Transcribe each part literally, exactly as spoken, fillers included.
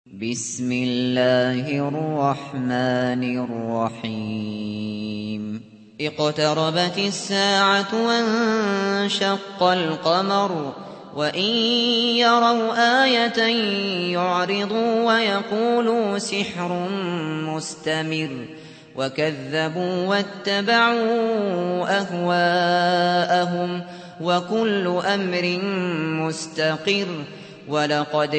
بسم الله الرحمن الرحيم اقتربت الساعة وانشق القمر وإن يروا آية يعرضوا ويقولوا سحر مستمر وكذبوا واتبعوا أهواءهم وكل أمر مستقر ولقد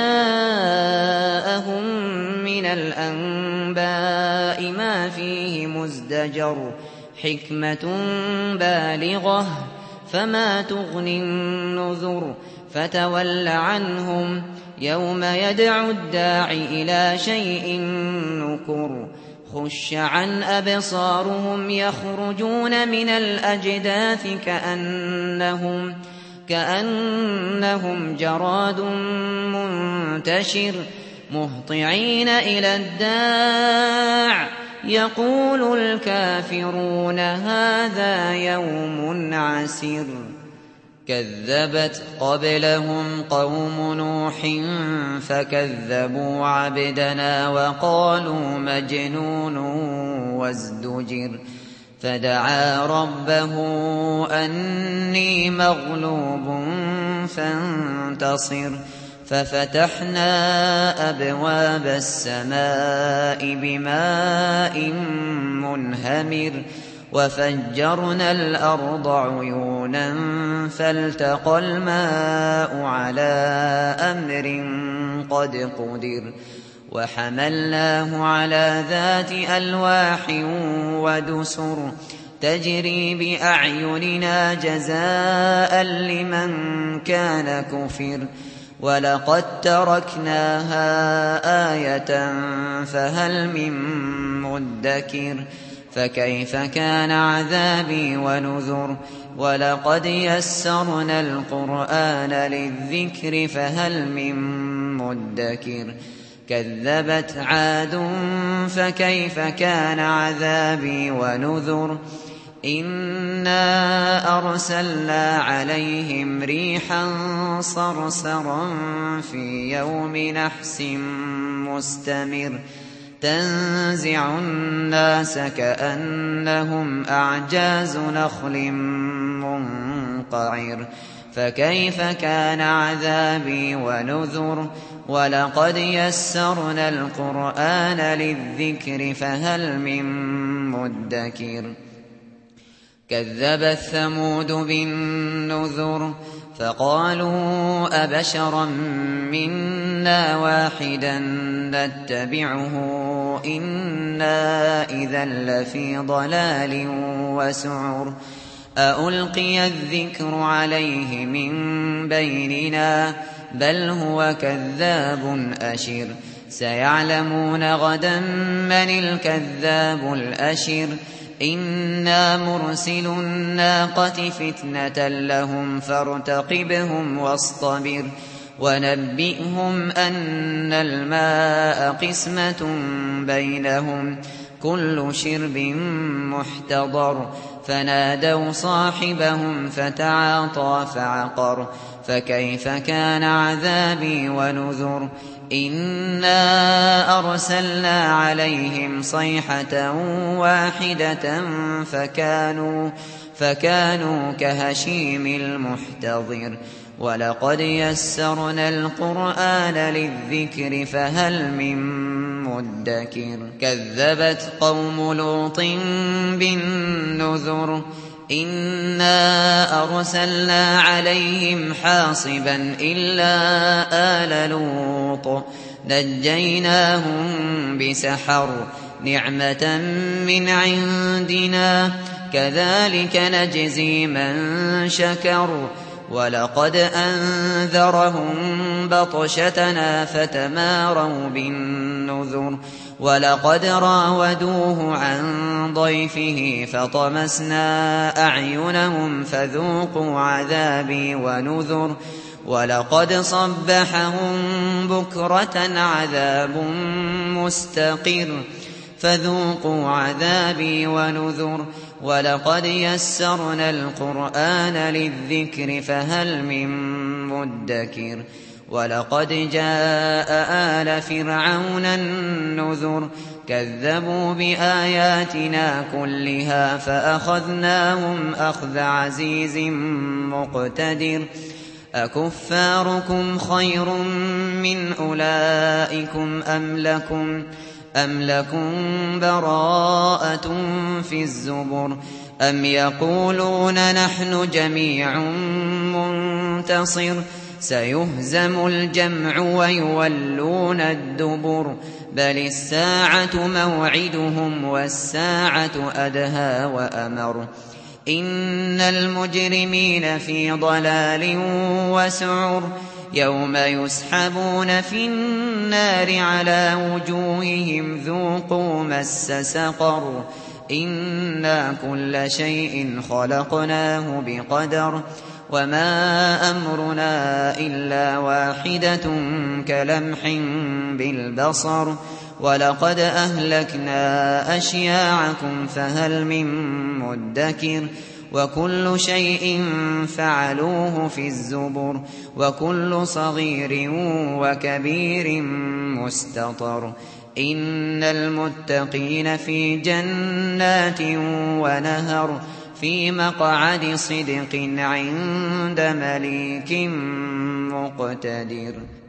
جاءهم من الأنباء ما فيه مزدجر حكمة بالغة فما تغني النذر فتول عنهم يوم يدعو الداع إلى شيء نكر خش عن أبصارهم يخرجون من الأجداث كأنهم كأنهم جراد منتشر مهطعين إلى الداع يقول الكافرون هذا يوم عسر كذبت قبلهم قوم نوح فكذبوا عبدنا وقالوا مجنون وازدجر فدعا ربه أني مغلوب فانتصر ففتحنا أبواب السماء بماء منهمر وفجرنا الأرض عيونا فالتقى الماء على أمر قد قدر وحملناه على ذات ألواح ودسر تجري بأعيننا جزاء لمن كان كفر ولقد تركناها آية فهل من مدكر فكيف كان عذابي ونذر ولقد يسرنا القرآن للذكر فهل من مدكر كذبت عاد فكيف كان عذابي ونذر إنا أرسلنا عليهم ريحا صرصرا في يوم نحس مستمر تنزع الناس كأنهم أعجاز نخل منقعر فكيف كان عذابي ونذر ولقد يسرنا القرآن للذكر فهل من مدكر كذبت ثمود بالنذر فقالوا أبشرا منا واحدا نتبعه إنا إذا لفي ضلال وسعر أألقي الذكر عليه من بيننا بل هو كذاب أشر سيعلمون غدا من الكذاب الأشر إنا مرسل الناقة فتنة لهم فارتقبهم واصطبر ونبئهم أن الماء قسمة بينهم كل شرب محتضر فنادوا صاحبهم فتعاطى فعقر فكيف كان عذابي ونذر إنا أرسلنا عليهم صيحة واحدة فكانوا, فكانوا كهشيم المحتضر ولقد يسرنا القرآن للذكر فهل من مدكر كذبت قوم لوط بالنذر إنا أرسلنا عليهم حاصبا إلا آل لوط نجيناهم بسحر نعمة من عندنا كذلك نجزي من شكر ولقد أنذرهم بطشتنا فتماروا بالنذر ولقد راودوه عن ضيفه فطمسنا أعينهم فذوقوا عذابي ونذر ولقد صبحهم بكرة عذاب مستقر فذوقوا عذابي ونذر ولقد يسرنا القرآن للذكر فهل من مدكر ولقد جاء آل فرعون النذر كذبوا بآياتنا كلها فأخذناهم أخذ عزيز مقتدر أكفاركم خير من أولئكم أم لكم أم لكم براءة في الزبر أم يقولون نحن جميع منتصر سيهزم الجمع ويولون الدبر بل الساعة موعدهم والساعة أدهى وأمر إن المجرمين في ضلال وسعر يوم يسحبون في النار على وجوههم ذوقوا مس سقر إنا كل شيء خلقناه بقدر وما أمرنا إلا واحدة كلمح بالبصر ولقد أهلكنا أشياعكم فهل من مدكر وكل شيء فعلوه في الزبر وكل صغير وكبير مستطر إن المتقين في جنات ونهر في مقعد صدق عند مليك مقتدر.